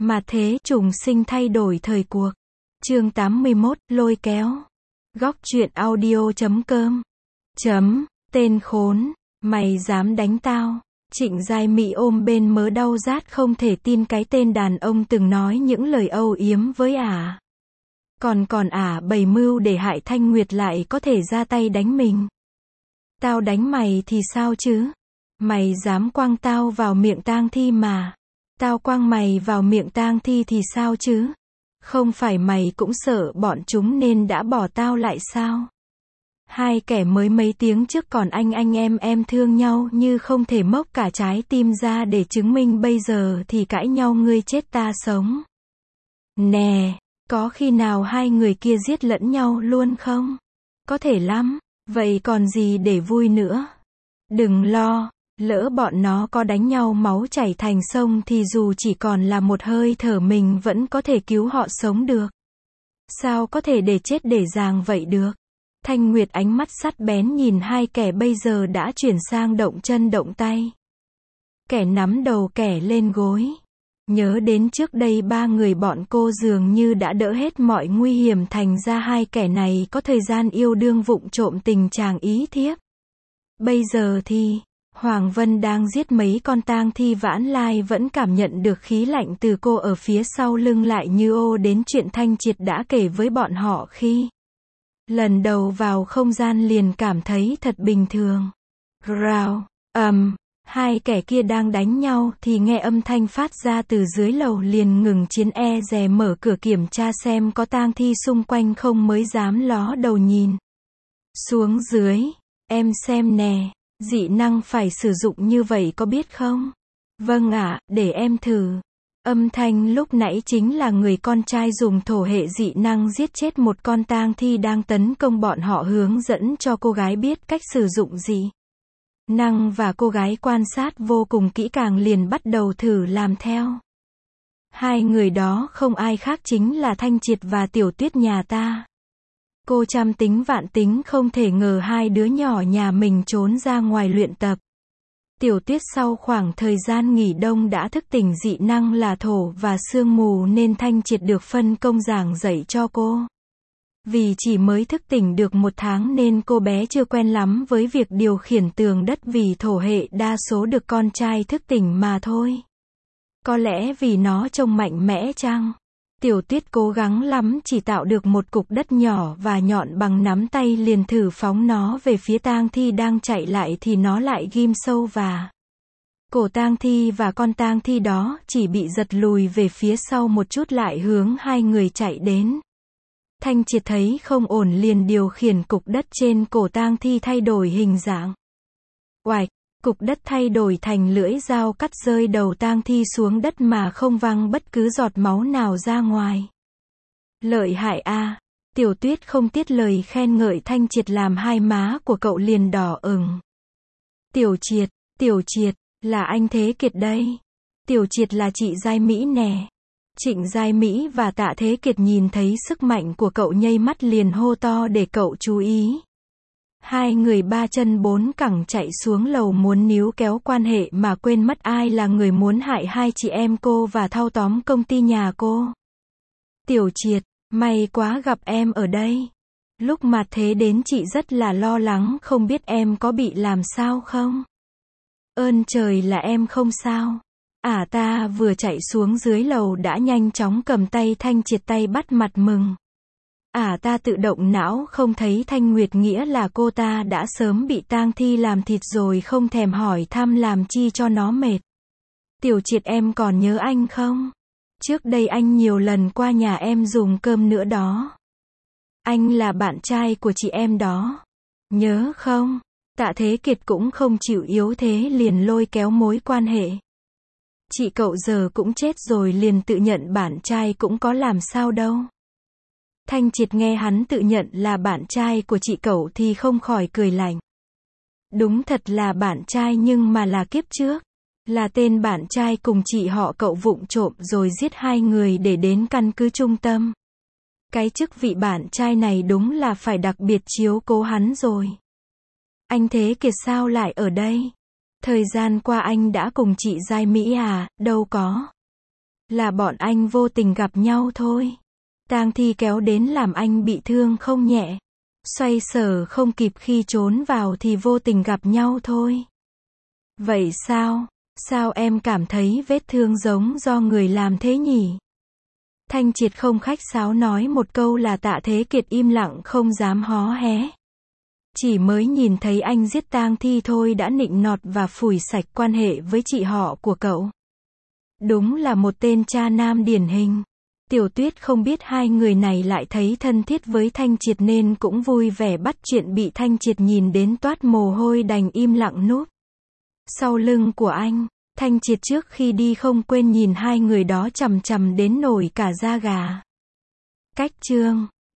Mà thế trùng sinh thay đổi thời cuộc. Chương 81, lôi kéo. Góc truyện audio.com. Tên khốn, mày dám đánh tao. Trịnh Giai Mỹ ôm bên mớ đau rát không thể tin cái tên đàn ông từng nói những lời âu yếm với ả. Còn ả bày mưu để hại Thanh Nguyệt lại có thể ra tay đánh mình. Tao đánh mày thì sao chứ? Mày dám quăng tao vào miệng tang thi mà. Tao quăng mày vào miệng tang thi thì sao chứ? Không phải mày cũng sợ bọn chúng nên đã bỏ tao lại sao? Hai kẻ mới mấy tiếng trước còn anh em thương nhau như không thể móc cả trái tim ra để chứng minh, bây giờ thì cãi nhau ngươi chết ta sống. Nè, có khi nào hai người kia giết lẫn nhau luôn không? Có thể lắm, vậy còn gì để vui nữa? Đừng lo, lỡ bọn nó có đánh nhau máu chảy thành sông thì dù chỉ còn là một hơi thở mình vẫn có thể cứu họ sống được. Sao có thể để chết để dàng vậy được? Thanh Nguyệt ánh mắt sắt bén nhìn hai kẻ bây giờ đã chuyển sang động chân động tay. Kẻ nắm đầu kẻ lên gối. Nhớ đến trước đây ba người bọn cô dường như đã đỡ hết mọi nguy hiểm, thành ra hai kẻ này có thời gian yêu đương vụng trộm tình chàng ý thiếp. Bây giờ thì, Hoàng Vân đang giết mấy con tang thi, vãn lai vẫn cảm nhận được khí lạnh từ cô ở phía sau lưng, lại như ô đến chuyện Thanh Triệt đã kể với bọn họ khi lần đầu vào không gian, liền cảm thấy thật bình thường. Rào, hai kẻ kia đang đánh nhau thì nghe âm thanh phát ra từ dưới lầu, liền ngừng chiến, dè mở cửa kiểm tra xem có tang thi xung quanh không mới dám ló đầu nhìn xuống dưới. Em xem nè, dị năng phải sử dụng như vậy có biết không? Vâng ạ, để em thử. Âm thanh lúc nãy chính là người con trai dùng thổ hệ dị năng giết chết một con tang thi đang tấn công bọn họ, hướng dẫn cho cô gái biết cách sử dụng dị năng, và cô gái quan sát vô cùng kỹ càng liền bắt đầu thử làm theo. Hai người đó không ai khác chính là Thanh Triệt và Tiểu Tuyết nhà ta. Cô trăm tính vạn tính không thể ngờ hai đứa nhỏ nhà mình trốn ra ngoài luyện tập. Tiểu Tuyết sau khoảng thời gian nghỉ đông đã thức tỉnh dị năng là thổ và sương mù, nên Thanh Triệt được phân công giảng dạy cho cô. Vì chỉ mới thức tỉnh được 1 tháng nên cô bé chưa quen lắm với việc điều khiển tường đất, vì thổ hệ đa số được con trai thức tỉnh mà thôi. Có lẽ vì nó trông mạnh mẽ chăng? Tiểu Tuyết cố gắng lắm chỉ tạo được một cục đất nhỏ và nhọn bằng nắm tay, liền thử phóng nó về phía tang thi đang chạy lại thì nó lại ghim sâu và cổ tang thi, và con tang thi đó chỉ bị giật lùi về phía sau một chút lại hướng hai người chạy đến. Thanh Triệt thấy không ổn liền điều khiển cục đất trên cổ tang thi thay đổi hình dạng. Oạch, cục đất thay đổi thành lưỡi dao cắt rơi đầu tang thi xuống đất mà không văng bất cứ giọt máu nào ra ngoài. Lợi hại a! Tiểu Tuyết không tiếc lời khen ngợi Thanh Triệt làm hai má của cậu liền đỏ ửng. Tiểu Triệt, là anh Thế Kiệt đây. Tiểu Triệt là chị Giai Mỹ nè. Trịnh Giai Mỹ và Tạ Thế Kiệt nhìn thấy sức mạnh của cậu nhây mắt liền hô to để cậu chú ý. Hai người 3 chân 4 cẳng chạy xuống lầu muốn níu kéo quan hệ mà quên mất ai là người muốn hại hai chị em cô và thâu tóm công ty nhà cô. Tiểu Triệt, may quá gặp em ở đây. Lúc mà Thế đến chị rất là lo lắng không biết em có bị làm sao không. Ơn trời là em không sao. Ta vừa chạy xuống dưới lầu đã nhanh chóng cầm tay Thanh Triệt, tay bắt mặt mừng. Ta tự động não không thấy Thanh Nguyệt, nghĩa là cô ta đã sớm bị tang thi làm thịt rồi, không thèm hỏi thăm làm chi cho nó mệt. Tiểu Triệt, em còn nhớ anh không? Trước đây anh nhiều lần qua nhà em dùng cơm nữa đó. Anh là bạn trai của chị em đó. Nhớ không? Tạ Thế Kiệt cũng không chịu yếu thế liền lôi kéo mối quan hệ. Chị cậu giờ cũng chết rồi liền tự nhận bạn trai cũng có làm sao đâu. Thanh Triệt nghe hắn tự nhận là bạn trai của chị cậu thì không khỏi cười lạnh. Đúng thật là bạn trai, nhưng mà là kiếp trước. Là tên bạn trai cùng chị họ cậu vụng trộm rồi giết hai người để đến căn cứ trung tâm. Cái chức vị bạn trai này đúng là phải đặc biệt chiếu cố hắn rồi. Anh Thế Kiệt sao lại ở đây? Thời gian qua anh đã cùng chị Giai Mỹ à? Đâu có. Là bọn anh vô tình gặp nhau thôi. Tang Thi kéo đến làm anh bị thương không nhẹ. Xoay sở không kịp khi trốn vào thì vô tình gặp nhau thôi. Vậy sao? Sao em cảm thấy vết thương giống do người làm thế nhỉ? Thanh Triệt không khách sáo nói một câu là Tạ Thế Kiệt im lặng không dám hó hé. Chỉ mới nhìn thấy anh giết Tang Thi thôi đã nịnh nọt và phủi sạch quan hệ với chị họ của cậu. Đúng là một tên cha nam điển hình. Tiểu Tuyết không biết hai người này lại thấy thân thiết với Thanh Triệt nên cũng vui vẻ bắt chuyện, bị Thanh Triệt nhìn đến toát mồ hôi đành im lặng núp sau lưng của anh. Thanh Triệt trước khi đi không quên nhìn hai người đó chằm chằm đến nổi cả da gà. Cách chương